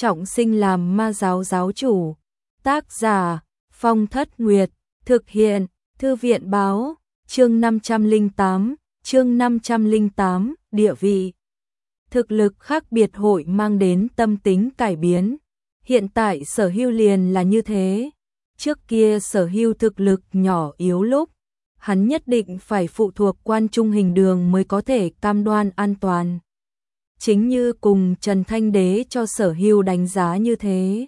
trọng sinh làm ma giáo giáo chủ. Tác giả Phong Thất Nguyệt. Thực hiện Thư viện báo. Chương 508, địa vị. Thực lực khác biệt hội mang đến tâm tính cải biến. Hiện tại Sở Hưu liền là như thế. Trước kia Sở Hưu thực lực nhỏ yếu lúc, hắn nhất định phải phụ thuộc Quan Trung Hình Đường mới có thể cam đoan an toàn. Chính như cùng Trần Thanh Đế cho Sở Hưu đánh giá như thế.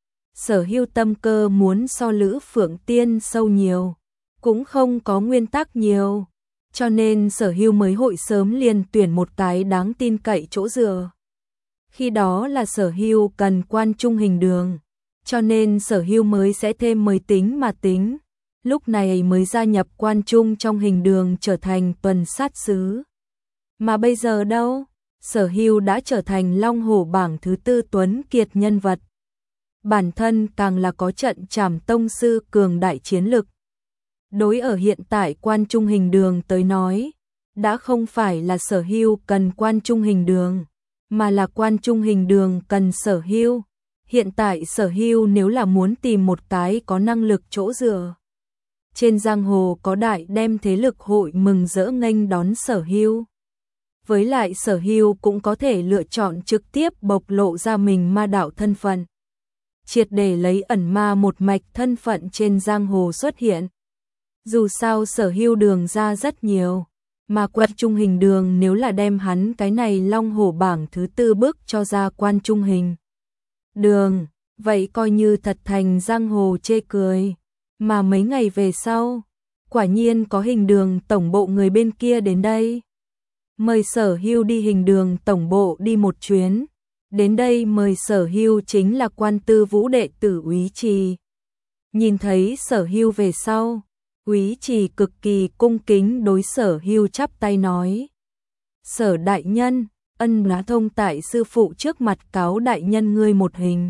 Sở Hưu tâm cơ muốn so Lữ Phượng Tiên sâu nhiều, cũng không có nguyên tắc nhiều, cho nên Sở Hưu mới hội sớm liền tuyển một cái đáng tin cậy chỗ dựa. Khi đó là Sở Hưu cần Quan Trung Hình Đường, cho nên Sở Hưu mới sẽ thêm mời tính mà tính, lúc này mới gia nhập Quan Trung trong Hình Đường trở thành tuần sát sứ. Mà bây giờ đâu, Sở Hưu đã trở thành Long Hổ bảng thứ 4 tuấn kiệt nhân vật. Bản thân càng là có trận Trảm Tông sư cường đại chiến lực. Đối ở hiện tại Quan Trung Hình Đường tới nói, đã không phải là Sở Hưu cần Quan Trung Hình Đường, mà là Quan Trung Hình Đường cần Sở Hưu. Hiện tại Sở Hưu nếu là muốn tìm một cái có năng lực chỗ dựa, trên giang hồ có đại đem thế lực hội mừng rỡ nghênh đón Sở Hưu. Với lại Sở Hưu cũng có thể lựa chọn trực tiếp bộc lộ ra mình ma đạo thân phận, triệt để lấy ẩn ma một mạch thân phận trên giang hồ xuất hiện. Dù sao Sở Hưu đường ra rất nhiều, mà Quan Trung Hình Đường nếu là đem hắn cái này Long Hổ bảng thứ 4 bước cho ra Quan Trung Hình Đường, vậy coi như thật thành giang hồ chê cười. Mà mấy ngày về sau, quả nhiên có Hình Đường tổng bộ người bên kia đến đây, mời Sở Hưu đi Hình Đường tổng bộ đi một chuyến. Đến đây mời Sở Hưu chính là Quan Tư Vũ đệ tử Úy Trì. Nhìn thấy Sở Hưu về sau, Úy Trì cực kỳ cung kính đối Sở Hưu chắp tay nói: Sở đại nhân, ân bá thông tại sư phụ trước mặt cáo đại nhân ngươi một hình.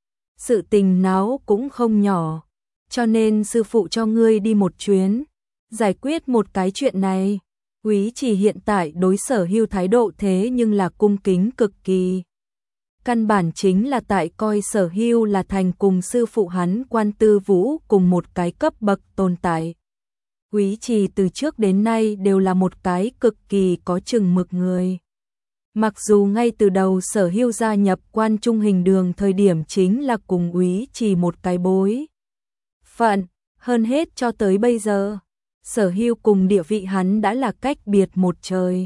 Sự tình náo cũng không nhỏ, cho nên sư phụ cho ngươi đi một chuyến, giải quyết một cái chuyện này. Úy Trì hiện tại đối Sở Hưu thái độ thế nhưng là cung kính cực kỳ. Căn bản chính là tại coi Sở Hưu là thành cùng sư phụ hắn Quan Tư Vũ cùng một cái cấp bậc tồn tại. Úy Trì từ trước đến nay đều là một cái cực kỳ có chừng mực người. Mặc dù ngay từ đầu Sở Hưu gia nhập Quan Trung Hình Đường thời điểm chính là cùng Úy Trì một cái bối phận, hơn hết cho tới bây giờ, Sở Hưu cùng địa vị hắn đã là cách biệt một trời.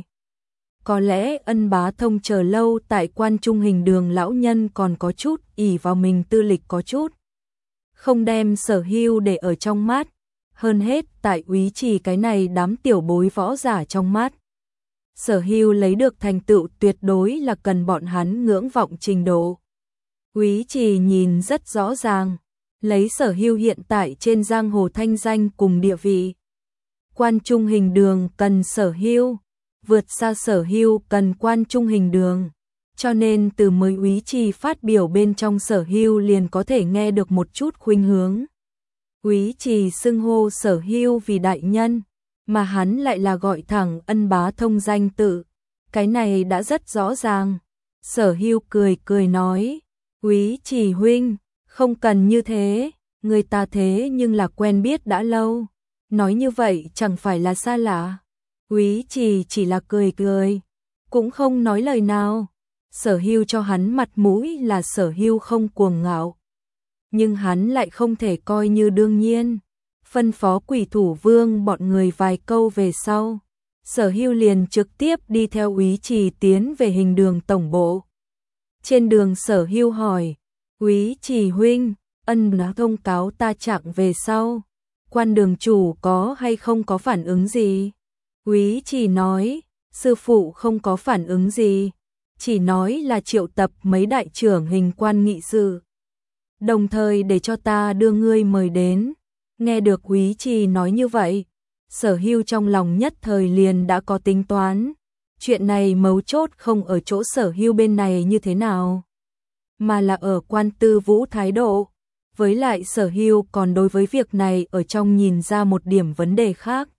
Có lẽ ân bá thông chờ lâu tại Quan Trung Hình Đường lão nhân còn có chút ỷ vào mình tư lịch có chút không đem Sở Hưu để ở trong mắt, hơn hết tại Úy Trì cái này đám tiểu bối võ giả trong mắt. Sở Hưu lấy được thành tựu tuyệt đối là cần bọn hắn ngưỡng vọng trình độ. Úy Trì nhìn rất rõ ràng, lấy Sở Hưu hiện tại trên giang hồ thanh danh cùng địa vị, Quan Trung Hình Đường cần Sở Hưu, vượt xa Sở Hưu cần Quan Trung Hình Đường, cho nên từ mới Úy Trì phát biểu bên trong Sở Hưu liền có thể nghe được một chút khuynh hướng. Úy Trì xưng hô Sở Hưu vì đại nhân, mà hắn lại là gọi thẳng ân bá thông danh tự, cái này đã rất rõ ràng. Sở Hưu cười cười nói: Úy Trì huynh, không cần như thế, người ta thế nhưng là quen biết đã lâu, nói như vậy chẳng phải là xa lạ. Úy Trì chỉ là cười cười, cũng không nói lời nào. Sở Hưu cho hắn mặt mũi là Sở Hưu không cuồng ngạo, nhưng hắn lại không thể coi như đương nhiên. Phân phó Quỷ Thủ Vương bọn người vài câu về sau, Sở Hưu liền trực tiếp đi theo Úy Trì tiến về Hình Đường tổng bộ. Trên đường Sở Hưu hỏi: Úy Trì huynh, ân bá thông cáo ta trạng về sau, Quan đường chủ có hay không có phản ứng gì? Úy Trì nói: sư phụ không có phản ứng gì, chỉ nói là triệu tập mấy đại trưởng hình quan nghị sự, đồng thời để cho ta đưa ngươi mời đến. Nghe được Úy Trì nói như vậy, Sở Hưu trong lòng nhất thời liền đã có tính toán. Chuyện này mấu chốt không ở chỗ Sở Hưu bên này như thế nào, mà là ở Quan Tư Vũ thái độ. Với lại Sở Hưu còn đối với việc này ở trong nhìn ra một điểm vấn đề khác.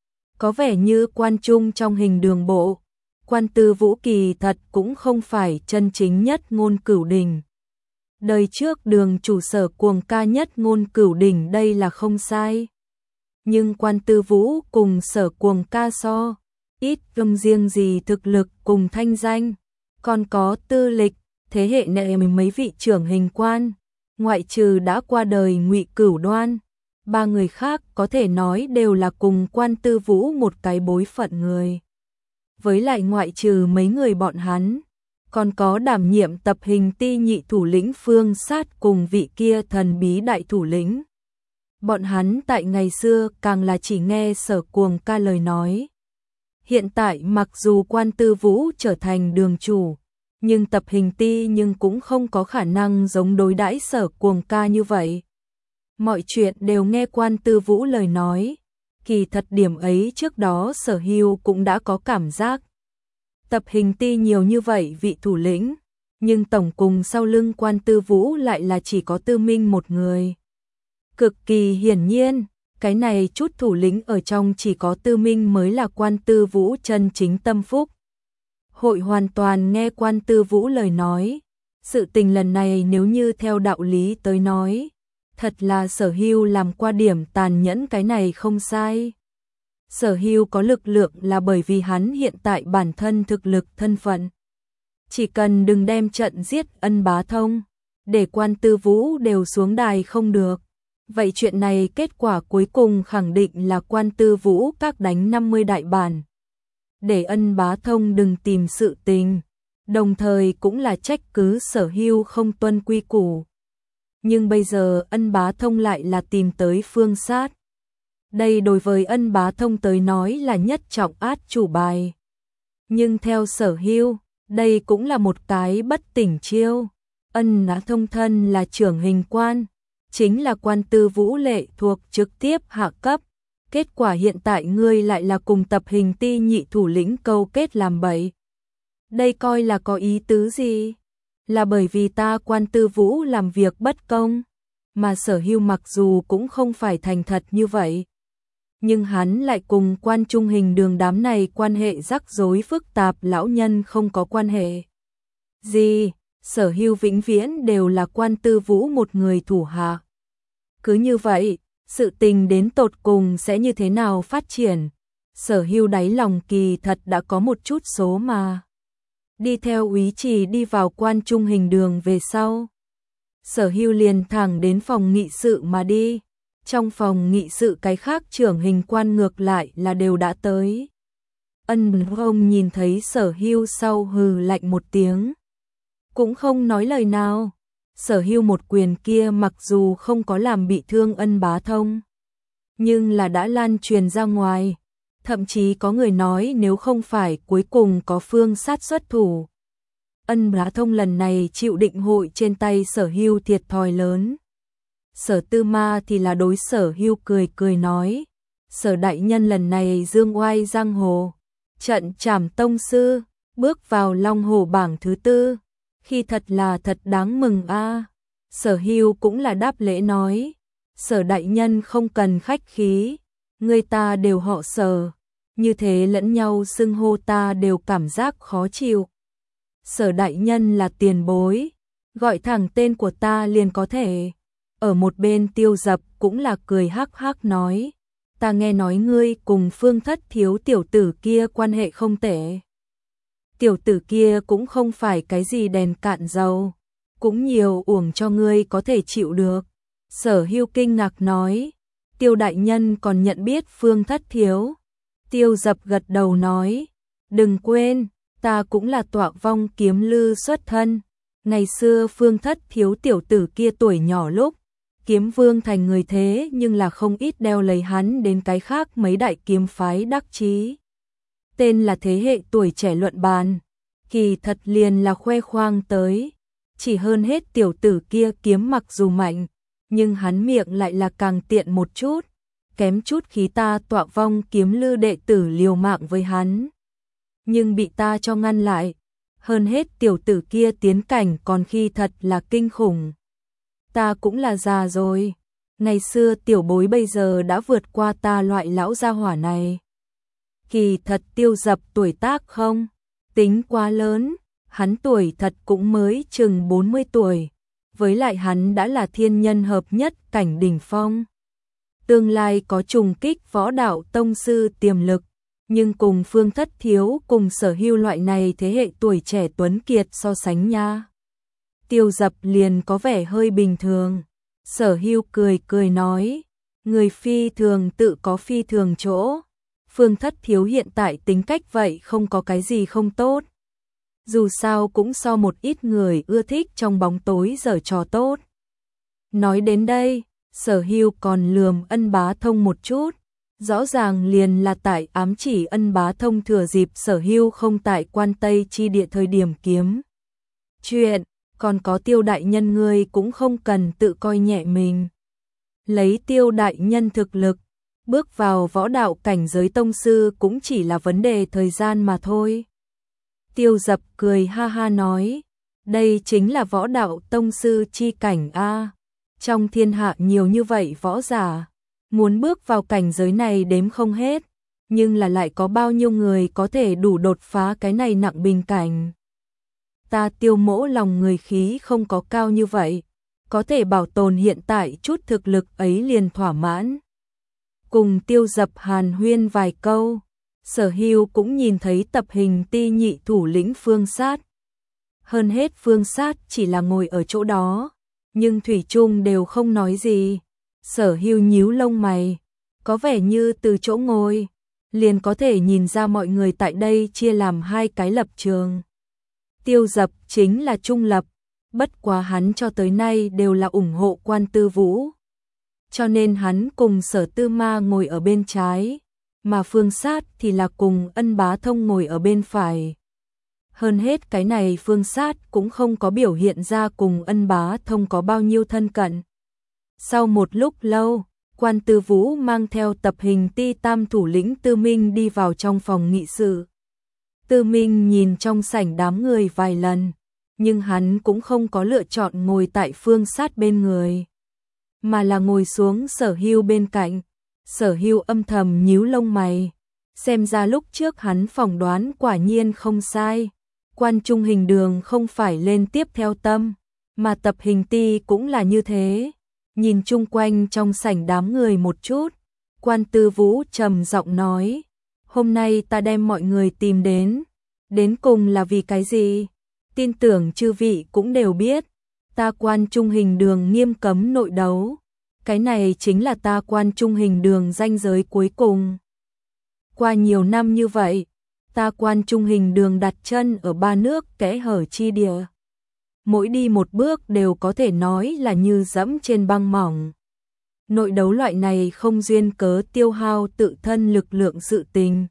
Có vẻ như Quan Trung trong Hình Đường bộ, Quan Tư Vũ kỳ thật cũng không phải chân chính nhất ngôn cửu đình. Đời trước Đường chủ Sở Cuồng ca nhất ngôn cửu đỉnh đây là không sai. Nhưng Quan Tư Vũ cùng Sở Cuồng ca so, ít không riêng gì thực lực cùng thanh danh, còn có tư lịch, thế hệ này mấy vị trưởng hình quan, ngoại trừ đã qua đời Ngụy Cửu Đoan, ba người khác có thể nói đều là cùng Quan Tư Vũ một cái bối phận người. Với lại ngoại trừ mấy người bọn hắn, còn có đảm nhiệm tập hình ti nhị thủ lĩnh Phương Sát cùng vị kia thần bí đại thủ lĩnh. Bọn hắn tại ngày xưa càng là chỉ nghe Sở Cuồng ca lời nói. Hiện tại mặc dù Quan Tư Vũ trở thành đường chủ, nhưng tập hình ti nhưng cũng không có khả năng giống đối đãi Sở Cuồng ca như vậy. Mọi chuyện đều nghe Quan Tư Vũ lời nói, kỳ thật điểm ấy trước đó Sở Hưu cũng đã có cảm giác. Tập hình ti nhiều như vậy vị thủ lĩnh, nhưng tổng cùng sau lưng Quan Tư Vũ lại là chỉ có Tư Minh một người. Cực kỳ hiển nhiên, cái này chút thủ lĩnh ở trong chỉ có Tư Minh mới là Quan Tư Vũ chân chính tâm phúc. Hội hoàn toàn nghe Quan Tư Vũ lời nói, sự tình lần này nếu như theo đạo lý tới nói, thật là Sở Hưu làm qua điểm tàn nhẫn, cái này không sai. Sở Hưu có lực lượng là bởi vì hắn hiện tại bản thân thực lực thân phận. Chỉ cần đừng đem trận giết Ân Bá Thông, để Quan Tư Vũ đều xuống đài không được. Vậy chuyện này kết quả cuối cùng khẳng định là Quan Tư Vũ các đánh 50 đại bản. Để Ân Bá Thông đừng tìm sự tình, đồng thời cũng là trách cứ Sở Hưu không tuân quy củ. Nhưng bây giờ Ân Bá Thông lại là tìm tới Phương Sát. Đây đối với Ân Bá Thông tới nói là nhất trọng át chủ bài. Nhưng theo Sở Hưu, đây cũng là một cái bất tỉnh chiêu. Ân Bá Thông thân là trưởng hình quan, chính là Quan Tư Vũ lệ thuộc trực tiếp hạ cấp. Kết quả hiện tại ngươi lại là cùng tập hình ti nhị thủ lĩnh câu kết làm bậy. Đây coi là có ý tứ gì? Là bởi vì ta Quan Tư Vũ làm việc bất công, mà Sở Hưu mặc dù cũng không phải thành thật như vậy. Nhưng hắn lại cùng Quan Trung Hình Đường đám này quan hệ rắc rối phức tạp, lão nhân không có quan hệ gì, Sở Hưu vĩnh viễn đều là Quan Tư Vũ một người thủ hạ. Cứ như vậy, sự tình đến tột cùng sẽ như thế nào phát triển? Sở Hưu đáy lòng kỳ thật đã có một chút số mà. Đi theo Úy Trì đi vào Quan Trung Hình Đường về sau, Sở Hưu liền thẳng đến phòng nghị sự mà đi. Trong phòng nghị sự cái khác trưởng hình quan ngược lại là đều đã tới. Ân Hồng nhìn thấy Sở Hưu sau hừ lạnh một tiếng, cũng không nói lời nào. Sở Hưu một quyền kia mặc dù không có làm bị thương Ân Bá Thông, nhưng là đã lan truyền ra ngoài. Thậm chí có người nói nếu không phải cuối cùng có Phương Sát xuất thủ, Ân Bá Thông lần này chịu định hội trên tay Sở Hưu thiệt thòi lớn. Sở Tư Ma thì là đối Sở Hưu cười cười nói, Sở đại nhân lần này dương oai giang hồ, trận trảm tông sư, bước vào Long Hồ bảng thứ 4, khi thật là thật đáng mừng a. Sở Hưu cũng là đáp lễ nói, Sở đại nhân không cần khách khí, người ta đều họ Sở, như thế lẫn nhau xưng hô ta đều cảm giác khó chịu. Sở đại nhân là tiền bối, gọi thẳng tên của ta liền có thể. Ở một bên Tiêu Dập cũng là cười hắc hắc nói, ta nghe nói ngươi cùng Phương Thất Thiếu tiểu tử kia quan hệ không tệ. Tiểu tử kia cũng không phải cái gì đèn cạn dầu, cũng nhiều uổng cho ngươi có thể chịu được. Sở Hưu kinh ngạc nói, Tiêu đại nhân còn nhận biết Phương Thất Thiếu. Tiêu Dập gật đầu nói, đừng quên, ta cũng là Tọa Vong kiếm lư xuất thân. Ngày xưa Phương Thất Thiếu tiểu tử kia tuổi nhỏ lúc kiếm vương thành người thế, nhưng là không ít đeo lấy hắn đến cái khác mấy đại kiếm phái đắc chí. Tên là thế hệ tuổi trẻ luận bàn, kỳ thật liền là khoe khoang tới. Chỉ hơn hết tiểu tử kia kiếm mặc dù mạnh, nhưng hắn miệng lại là càng tiện một chút, kém chút khí ta Tọa Vong kiếm lư đệ tử liều mạng với hắn. Nhưng bị ta cho ngăn lại, hơn hết tiểu tử kia tiến cảnh còn khi thật là kinh khủng. Ta cũng là già rồi, ngày xưa tiểu bối bây giờ đã vượt qua ta loại lão gia hỏa này. Kỳ thật Tiêu Dập tuổi tác không tính quá lớn, hắn tuổi thật cũng mới chừng 40 tuổi, với lại hắn đã là thiên nhân hợp nhất cảnh đỉnh phong. Tương lai có trùng kích võ đạo tông sư tiềm lực, nhưng cùng Phương Thất Thiếu cùng Sở Hưu loại này thế hệ tuổi trẻ tuấn kiệt so sánh nha. Tiêu Dập liền có vẻ hơi bình thường. Sở Hưu cười cười nói, người phi thường tự có phi thường chỗ. Phương Thất Thiếu hiện tại tính cách vậy không có cái gì không tốt. Dù sao cũng so một ít người ưa thích trong bóng tối giở trò tốt. Nói đến đây, Sở Hưu còn lườm Ân Bá Thông một chút. Rõ ràng liền là tại ám chỉ Ân Bá Thông thừa dịp Sở Hưu không tại Quan Tây chi địa thời điểm kiếm chuyện, còn có Tiêu đại nhân ngươi cũng không cần tự coi nhẹ mình. Lấy Tiêu đại nhân thực lực, bước vào võ đạo cảnh giới tông sư cũng chỉ là vấn đề thời gian mà thôi. Tiêu Dập cười ha ha nói, đây chính là võ đạo tông sư chi cảnh a. Trong thiên hạ nhiều như vậy võ giả, muốn bước vào cảnh giới này đếm không hết, nhưng là lại có bao nhiêu người có thể đủ đột phá cái này nặng bình cảnh. Ta Tiêu mỗ lòng người khí không có cao như vậy, có thể bảo tồn hiện tại chút thực lực ấy liền thỏa mãn. Cùng Tiêu Dập hàn huyên vài câu, Sở Hưu cũng nhìn thấy tập hình ti nhị thủ lĩnh Phương Sát. Hơn hết Phương Sát chỉ là ngồi ở chỗ đó, nhưng thủy chung đều không nói gì. Sở Hưu nhíu lông mày, có vẻ như từ chỗ ngồi liền có thể nhìn ra mọi người tại đây chia làm hai cái lập trường. Tiêu Dập chính là trung lập, bất quá hắn cho tới nay đều là ủng hộ Quan Tư Vũ. Cho nên hắn cùng Sở Tư Ma ngồi ở bên trái, mà Phương Sát thì là cùng Ân Bá Thông ngồi ở bên phải. Hơn hết cái này Phương Sát cũng không có biểu hiện ra cùng Ân Bá Thông có bao nhiêu thân cận. Sau một lúc lâu, Quan Tư Vũ mang theo tập hình ti tam thủ lĩnh Tư Minh đi vào trong phòng nghị sự. Tư Minh nhìn trong sảnh đám người vài lần, nhưng hắn cũng không có lựa chọn ngồi tại Phương Sát bên người, mà là ngồi xuống Sở Hưu bên cạnh. Sở Hưu âm thầm nhíu lông mày, xem ra lúc trước hắn phỏng đoán quả nhiên không sai. Quan Trung Hình Đường không phải lên tiếp theo tâm, mà tập hình ti cũng là như thế. Nhìn chung quanh trong sảnh đám người một chút, Quan Tư Vũ trầm giọng nói, hôm nay ta đem mọi người tìm đến cùng là vì cái gì? Tin tưởng chư vị cũng đều biết, ta Quan Trung Hình Đường nghiêm cấm nội đấu. Cái này chính là ta Quan Trung Hình Đường ranh giới cuối cùng. Qua nhiều năm như vậy, ta Quan Trung Hình Đường đặt chân ở ba nước kẽ hở chi địa. Mỗi đi một bước đều có thể nói là như dẫm trên băng mỏng. Nội đấu loại này không duyên cớ tiêu hao tự thân lực lượng sự tình,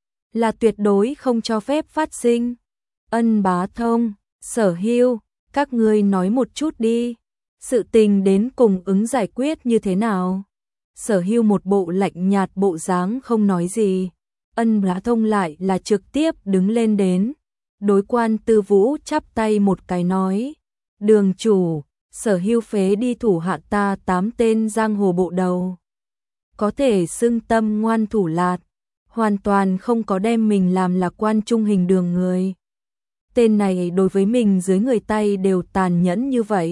là tuyệt đối không cho phép phát sinh. Ân Bá Thông, Sở Hưu, các ngươi nói một chút đi. Sự tình đến cùng ứng giải quyết như thế nào? Sở Hưu một bộ lạnh nhạt bộ dáng không nói gì. Ân Bá Thông lại là trực tiếp đứng lên đến. Đối Quan Tư Vũ chắp tay một cái nói. Đường chủ, Sở Hưu phế đi thủ hạ ta 8 tên giang hồ bộ đầu. Có thể xưng tâm ngoan thủ lạt, hoàn toàn không có đem mình làm là Quan Trung Hình Đường người. Tên này đối với mình dưới người tay đều tàn nhẫn như vậy.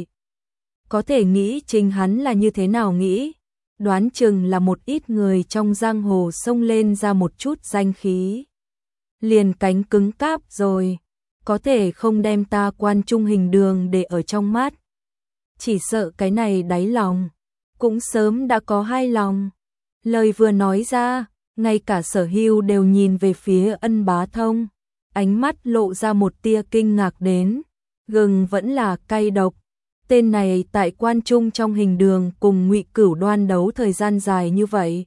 Có thể nghĩ chính hắn là như thế nào nghĩ, đoán chừng là một ít người trong giang hồ xông lên ra một chút danh khí. Liền cánh cứng cáp rồi, có thể không đem ta Quan Trung Hình Đường để ở trong mắt. Chỉ sợ cái này đáy lòng, cũng sớm đã có hai lòng. Lời vừa nói ra, ngay cả Sở Hưu đều nhìn về phía Ân Bá Thông, ánh mắt lộ ra một tia kinh ngạc đến, gừng vẫn là cay độc. Tên này tại Quan Trung trong Hình Đường cùng Ngụy Cửu đoan đấu thời gian dài như vậy.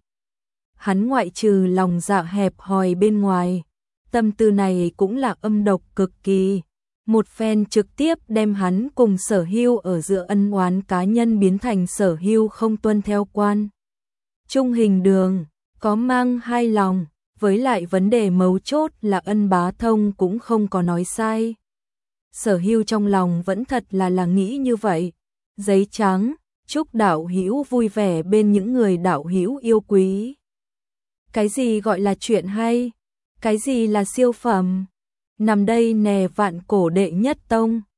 Hắn ngoại trừ lòng dạ hẹp hòi bên ngoài, tâm tư này cũng là âm độc cực kỳ. Một phen trực tiếp đem hắn cùng Sở Hưu ở giữa ân oán cá nhân biến thành Sở Hưu không tuân theo Quan Trung Hình Đường, có mang hai lòng, với lại vấn đề mấu chốt là Ân Bá Thông cũng không có nói sai. Sở Hưu trong lòng vẫn thật là nghĩ như vậy. Giấy trắng, chúc đạo hữu vui vẻ bên những người đạo hữu yêu quý. Cái gì gọi là chuyện hay? Cái gì là siêu phẩm? Nằm đây nè vạn cổ đệ nhất tông.